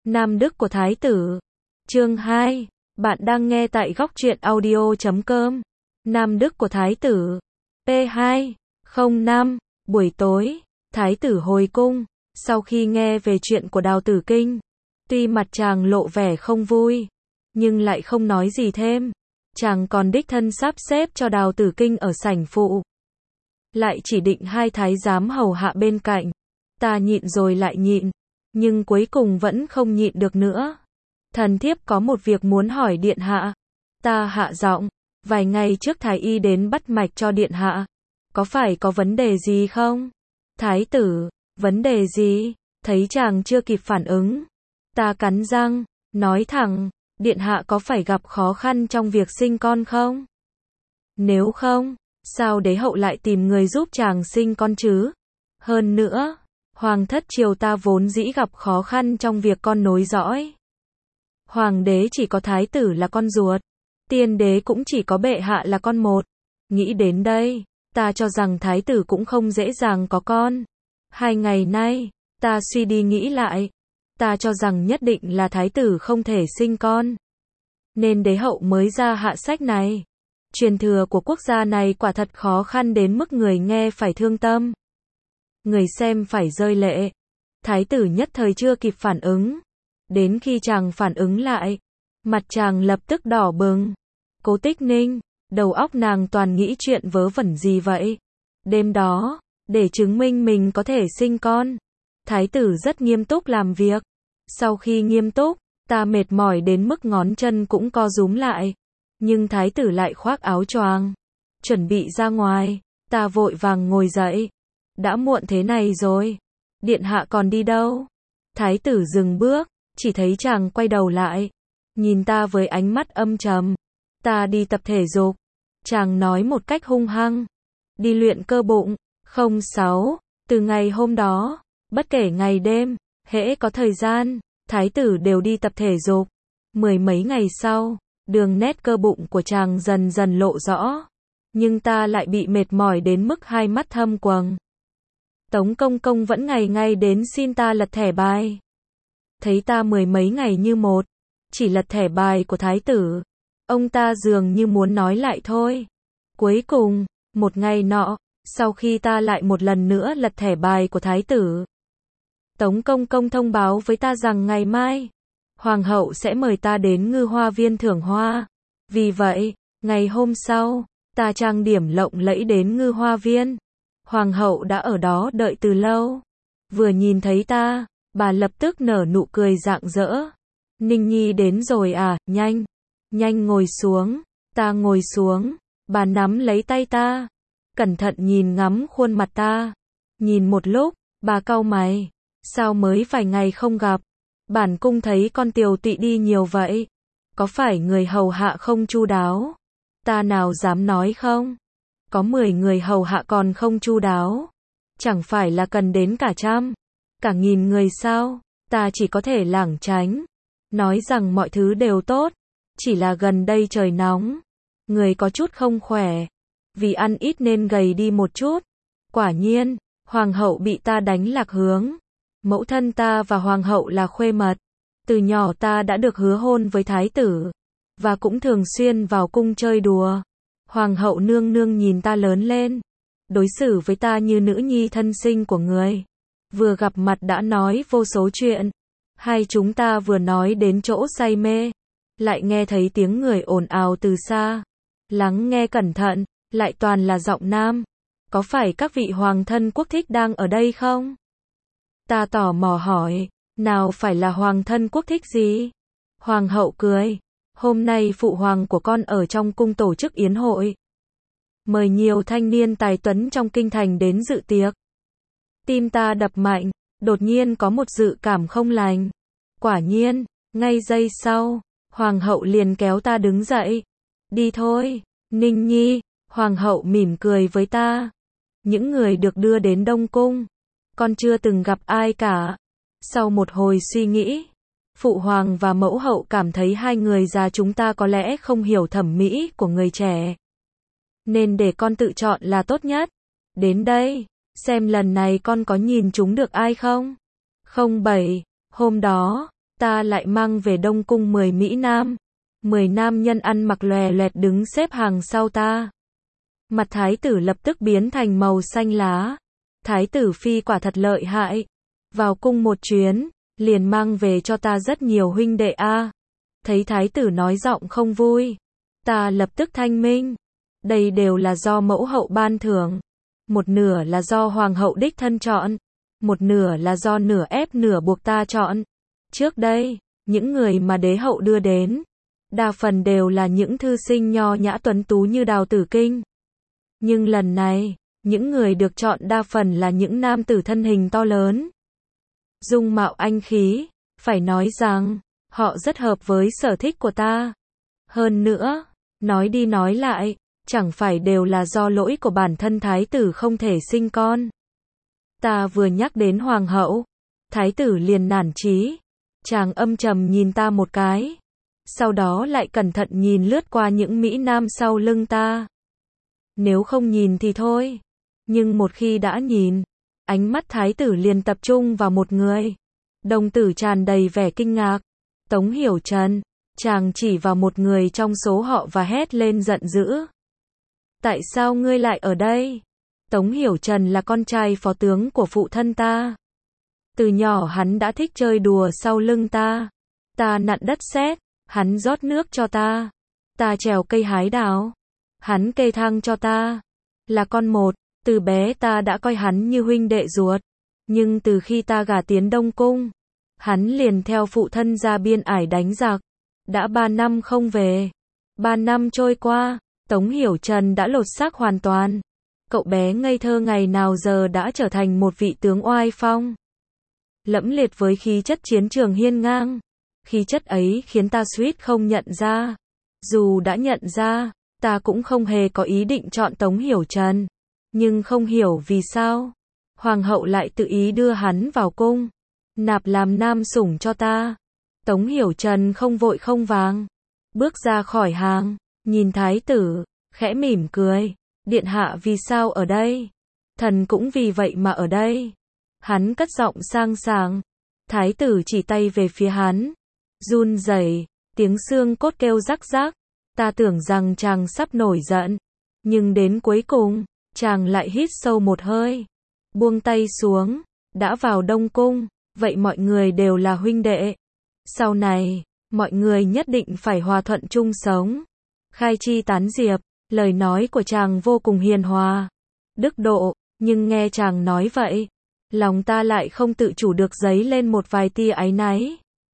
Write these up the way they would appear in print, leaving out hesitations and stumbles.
Nam đức của Thái tử. Chương 2. Bạn đang nghe tại góc truyện audio.com. Nam đức của Thái tử. P2. 05. Buổi tối, Thái tử hồi cung. Sau khi nghe về chuyện của Đào Tử Kinh, tuy mặt chàng lộ vẻ không vui, nhưng lại không nói gì thêm. Chàng còn đích thân sắp xếp cho Đào Tử Kinh ở sảnh phụ, lại chỉ định hai thái giám hầu hạ bên cạnh. Ta nhịn rồi lại nhịn, nhưng cuối cùng vẫn không nhịn được nữa. Thần thiếp có một việc muốn hỏi điện hạ. Ta hạ giọng. Vài ngày trước thái y đến bắt mạch cho điện hạ, có phải có vấn đề gì không? Thái tử, vấn đề gì? Thấy chàng chưa kịp phản ứng, ta cắn răng, nói thẳng, điện hạ có phải gặp khó khăn trong việc sinh con không? Nếu không, sao đế hậu lại tìm người giúp chàng sinh con chứ? Hơn nữa, hoàng thất triều ta vốn dĩ gặp khó khăn trong việc con nối dõi. Hoàng đế chỉ có thái tử là con ruột, tiên đế cũng chỉ có bệ hạ là con một. Nghĩ đến đây, ta cho rằng thái tử cũng không dễ dàng có con. 2 ngày nay, ta suy đi nghĩ lại, ta cho rằng nhất định là thái tử không thể sinh con, nên đế hậu mới ra hạ sách này. Truyền thừa của quốc gia này quả thật khó khăn đến mức người nghe phải thương tâm, người xem phải rơi lệ. Thái tử nhất thời chưa kịp phản ứng. Đến khi chàng phản ứng lại, mặt chàng lập tức đỏ bừng. Cố Tích Ninh, đầu óc nàng toàn nghĩ chuyện vớ vẩn gì vậy? Đêm đó, để chứng minh mình có thể sinh con, thái tử rất nghiêm túc làm việc. Sau khi nghiêm túc, ta mệt mỏi đến mức ngón chân cũng co rúm lại. Nhưng thái tử lại khoác áo choàng, chuẩn bị ra ngoài. Ta vội vàng ngồi dậy. Đã muộn thế này rồi, điện hạ còn đi đâu? Thái tử dừng bước, chỉ thấy chàng quay đầu lại, nhìn ta với ánh mắt âm trầm. Ta đi tập thể dục. Chàng nói một cách hung hăng. Đi luyện cơ bụng. 06. Từ ngày hôm đó, bất kể ngày đêm, hễ có thời gian, thái tử đều đi tập thể dục. 10 mấy ngày sau, đường nét cơ bụng của chàng dần dần lộ rõ. Nhưng ta lại bị mệt mỏi đến mức hai mắt thâm quầng. Tống công công vẫn ngày ngày đến xin ta lật thẻ bài. Thấy ta 10 mấy ngày như một, chỉ lật thẻ bài của thái tử, ông ta dường như muốn nói lại thôi. Cuối cùng, một ngày nọ, sau khi ta lại một lần nữa lật thẻ bài của thái tử, Tống công công thông báo với ta rằng ngày mai, hoàng hậu sẽ mời ta đến Ngư Hoa Viên thưởng hoa. Vì vậy, ngày hôm sau, ta trang điểm lộng lẫy đến Ngư Hoa Viên. Hoàng hậu đã ở đó đợi từ lâu. Vừa nhìn thấy ta, bà lập tức nở nụ cười rạng rỡ. Ninh Nhi đến rồi à, nhanh, nhanh ngồi xuống. Ta ngồi xuống, bà nắm lấy tay ta, cẩn thận nhìn ngắm khuôn mặt ta. Nhìn một lúc, bà cau mày, sao mới vài ngày không gặp, bản cung thấy con tiều tụy đi nhiều vậy, có phải người hầu hạ không chu đáo? Ta nào dám nói không, có 10 người hầu hạ còn không chu đáo, chẳng phải là cần đến cả trăm, cả nghìn người sao? Ta chỉ có thể lảng tránh, nói rằng mọi thứ đều tốt, chỉ là gần đây trời nóng, người có chút không khỏe, vì ăn ít nên gầy đi một chút. Quả nhiên, hoàng hậu bị ta đánh lạc hướng. Mẫu thân ta và hoàng hậu là khuê mật, từ nhỏ ta đã được hứa hôn với thái tử, và cũng thường xuyên vào cung chơi đùa. Hoàng hậu nương nương nhìn ta lớn lên, đối xử với ta như nữ nhi thân sinh của người. Vừa gặp mặt đã nói vô số chuyện. Hai chúng ta vừa nói đến chỗ say mê, lại nghe thấy tiếng người ồn ào từ xa. Lắng nghe cẩn thận, lại toàn là giọng nam. Có phải các vị hoàng thân quốc thích đang ở đây không? Ta tò mò hỏi, nào phải là hoàng thân quốc thích gì? Hoàng hậu cười, hôm nay phụ hoàng của con ở trong cung tổ chức yến hội, mời nhiều thanh niên tài tuấn trong kinh thành đến dự tiệc. Tim ta đập mạnh, đột nhiên có một dự cảm không lành. Quả nhiên, ngay giây sau, hoàng hậu liền kéo ta đứng dậy. Đi thôi, Ninh Nhi. Hoàng hậu mỉm cười với ta. Những người được đưa đến Đông Cung, con chưa từng gặp ai cả. Sau một hồi suy nghĩ, phụ hoàng và mẫu hậu cảm thấy hai người già chúng ta có lẽ không hiểu thẩm mỹ của người trẻ, nên để con tự chọn là tốt nhất. Đến đây, xem lần này con có nhìn chúng được ai không? 07. Hôm đó, ta lại mang về Đông Cung 10 Mỹ Nam. 10 nam nhân ăn mặc lòe loẹt đứng xếp hàng sau ta. Mặt thái tử lập tức biến thành màu xanh lá. Thái tử phi quả thật lợi hại. Vào cung một chuyến, liền mang về cho ta rất nhiều huynh đệ a. Thấy thái tử nói giọng không vui, ta lập tức thanh minh. Đây đều là do mẫu hậu ban thưởng. Một nửa là do hoàng hậu đích thân chọn. Một nửa là do nửa ép nửa buộc ta chọn. Trước đây, những người mà đế hậu đưa đến, đa phần đều là những thư sinh nho nhã tuấn tú như Đào Tử Kinh. Nhưng lần này, những người được chọn đa phần là những nam tử thân hình to lớn, dung mạo anh khí, phải nói rằng, họ rất hợp với sở thích của ta. Hơn nữa, nói đi nói lại, chẳng phải đều là do lỗi của bản thân thái tử không thể sinh con. Ta vừa nhắc đến hoàng hậu, thái tử liền nản chí. Chàng âm trầm nhìn ta một cái, sau đó lại cẩn thận nhìn lướt qua những Mỹ Nam sau lưng ta. Nếu không nhìn thì thôi, nhưng một khi đã nhìn, ánh mắt thái tử liền tập trung vào một người. Đồng tử tràn đầy vẻ kinh ngạc. Tống Hiểu Trần. Chàng chỉ vào một người trong số họ và hét lên giận dữ. Tại sao ngươi lại ở đây? Tống Hiểu Trần là con trai phó tướng của phụ thân ta. Từ nhỏ hắn đã thích chơi đùa sau lưng ta. Ta nặn đất sét, hắn rót nước cho ta. Ta trèo cây hái đào, hắn kê thang cho ta. Là con một, từ bé ta đã coi hắn như huynh đệ ruột. Nhưng từ khi ta gả tiến Đông Cung, hắn liền theo phụ thân ra biên ải đánh giặc. Đã 3 năm không về. 3 năm trôi qua, Tống Hiểu Trần đã lột xác hoàn toàn. Cậu bé ngây thơ ngày nào giờ đã trở thành một vị tướng oai phong, lẫm liệt với khí chất chiến trường hiên ngang. Khí chất ấy khiến ta suýt không nhận ra. Dù đã nhận ra, ta cũng không hề có ý định chọn Tống Hiểu Trần. Nhưng không hiểu vì sao, hoàng hậu lại tự ý đưa hắn vào cung, nạp làm nam sủng cho ta. Tống Hiểu Trần không vội không vàng, bước ra khỏi hàng, nhìn thái tử, khẽ mỉm cười. Điện hạ vì sao ở đây? Thần cũng vì vậy mà ở đây. Hắn cất giọng sang sảng. Thái tử chỉ tay về phía hắn, run rẩy, tiếng xương cốt kêu rắc rắc. Ta tưởng rằng chàng sắp nổi giận, nhưng đến cuối cùng, chàng lại hít sâu một hơi, buông tay xuống. Đã vào Đông Cung, vậy mọi người đều là huynh đệ. Sau này, mọi người nhất định phải hòa thuận chung sống, khai chi tán diệp. Lời nói của chàng vô cùng hiền hòa, đức độ, nhưng nghe chàng nói vậy, lòng ta lại không tự chủ được dấy lên một vài tia áy náy.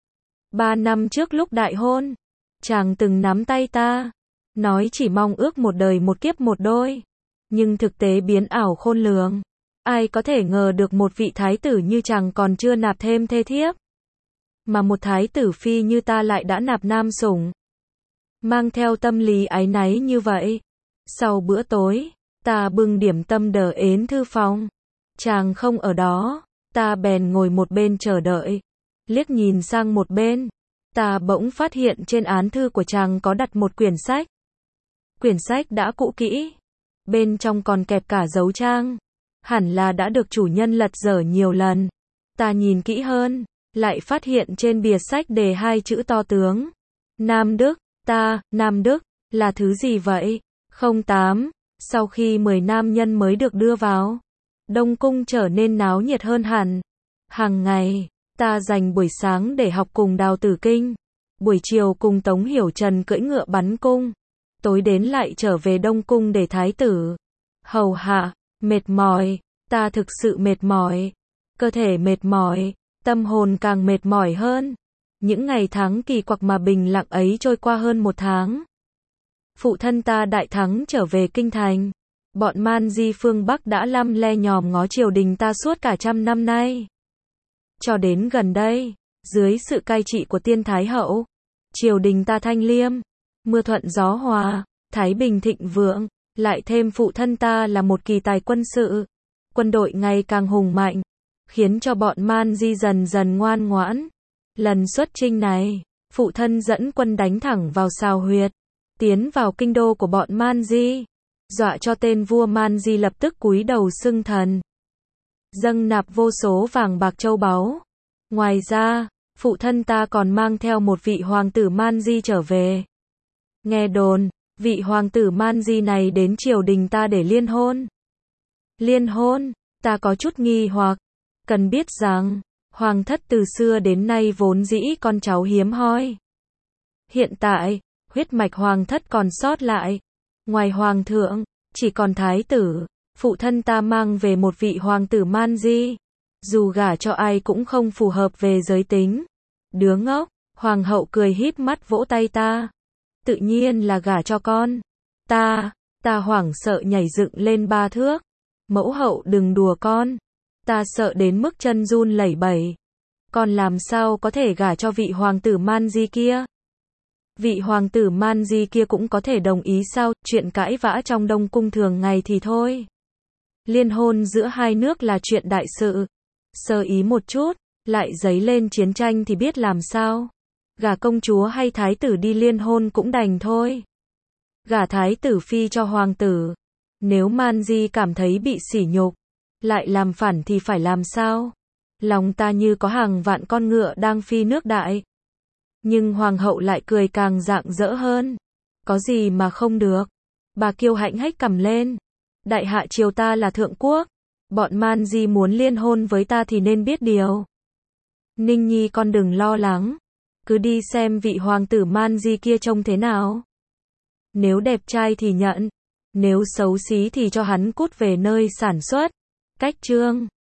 3 năm trước lúc đại hôn, chàng từng nắm tay ta, nói chỉ mong ước một đời một kiếp một đôi. Nhưng thực tế biến ảo khôn lường. Ai có thể ngờ được một vị thái tử như chàng còn chưa nạp thêm thê thiếp, mà một thái tử phi như ta lại đã nạp nam sủng. Mang theo tâm lý áy náy như vậy, sau bữa tối, ta bưng điểm tâm đờ ến thư phòng. Chàng không ở đó, ta bèn ngồi một bên chờ đợi. Liếc nhìn sang một bên, ta bỗng phát hiện trên án thư của chàng có đặt một quyển sách. Quyển sách đã cũ kỹ, bên trong còn kẹp cả dấu trang, hẳn là đã được chủ nhân lật dở nhiều lần. Ta nhìn kỹ hơn, lại phát hiện trên bìa sách đề 2 chữ to tướng: Nam Đức. Nam Đức, là thứ gì vậy? 08. Sau khi 10 nam nhân mới được đưa vào, Đông Cung trở nên náo nhiệt hơn hẳn. Hàng ngày, ta dành buổi sáng để học cùng Đào Tử Kinh, buổi chiều cùng Tống Hiểu Trần cưỡi ngựa bắn cung, tối đến lại trở về Đông Cung để thái tử hầu hạ. Mệt mỏi, ta thực sự mệt mỏi. Cơ thể mệt mỏi, tâm hồn càng mệt mỏi hơn. Những ngày tháng kỳ quặc mà bình lặng ấy trôi qua hơn 1 tháng. Phụ thân ta đại thắng trở về kinh thành. Bọn man di phương Bắc đã lăm le nhòm ngó triều đình ta suốt cả 100 năm nay. Cho đến gần đây, dưới sự cai trị của Tiên Thái Hậu, triều đình ta thanh liêm, mưa thuận gió hòa, thái bình thịnh vượng. Lại thêm phụ thân ta là một kỳ tài quân sự, quân đội ngày càng hùng mạnh, khiến cho bọn man di dần dần ngoan ngoãn. Lần xuất chinh này, phụ thân dẫn quân đánh thẳng vào Sào Huyệt, tiến vào kinh đô của bọn man di, dọa cho tên vua man di lập tức cúi đầu xưng thần, dâng nạp vô số vàng bạc châu báu. Ngoài ra, phụ thân ta còn mang theo một vị hoàng tử Man Di trở về. Nghe đồn, vị hoàng tử Man Di này đến triều đình ta để liên hôn. Liên hôn, ta có chút nghi hoặc. Cần biết rằng, hoàng thất từ xưa đến nay vốn dĩ con cháu hiếm hoi. Hiện tại, huyết mạch hoàng thất còn sót lại. Ngoài hoàng thượng, chỉ còn thái tử, phụ thân ta mang về một vị hoàng tử Man Di. Dù gả cho ai cũng không phù hợp về giới tính. Đứa ngốc, hoàng hậu cười híp mắt vỗ tay ta. Tự nhiên là gả cho con. Ta hoảng sợ nhảy dựng lên 3 thước. Mẫu hậu đừng đùa con. Ta sợ đến mức chân run lẩy bẩy. Con làm sao có thể gả cho vị hoàng tử Man Di kia? Vị hoàng tử Man Di kia cũng có thể đồng ý sao? Chuyện cãi vã trong Đông Cung thường ngày thì thôi. Liên hôn giữa hai nước là chuyện đại sự. Sơ ý một chút, lại dấy lên chiến tranh thì biết làm sao. Gả công chúa hay thái tử đi liên hôn cũng đành thôi. Gả thái tử phi cho hoàng tử. Nếu Man Di cảm thấy bị sỉ nhục, lại làm phản thì phải làm sao? Lòng ta như có hàng vạn con ngựa đang phi nước đại. Nhưng hoàng hậu lại cười càng rạng rỡ hơn. Có gì mà không được? Bà kiêu hãnh hếch cằm lên. Đại hạ triều ta là thượng quốc. Bọn Man Di muốn liên hôn với ta thì nên biết điều. Ninh Nhi con đừng lo lắng. Cứ đi xem vị hoàng tử Man Di kia trông thế nào. Nếu đẹp trai thì nhận. Nếu xấu xí thì cho hắn cút về nơi sản xuất. Cách chương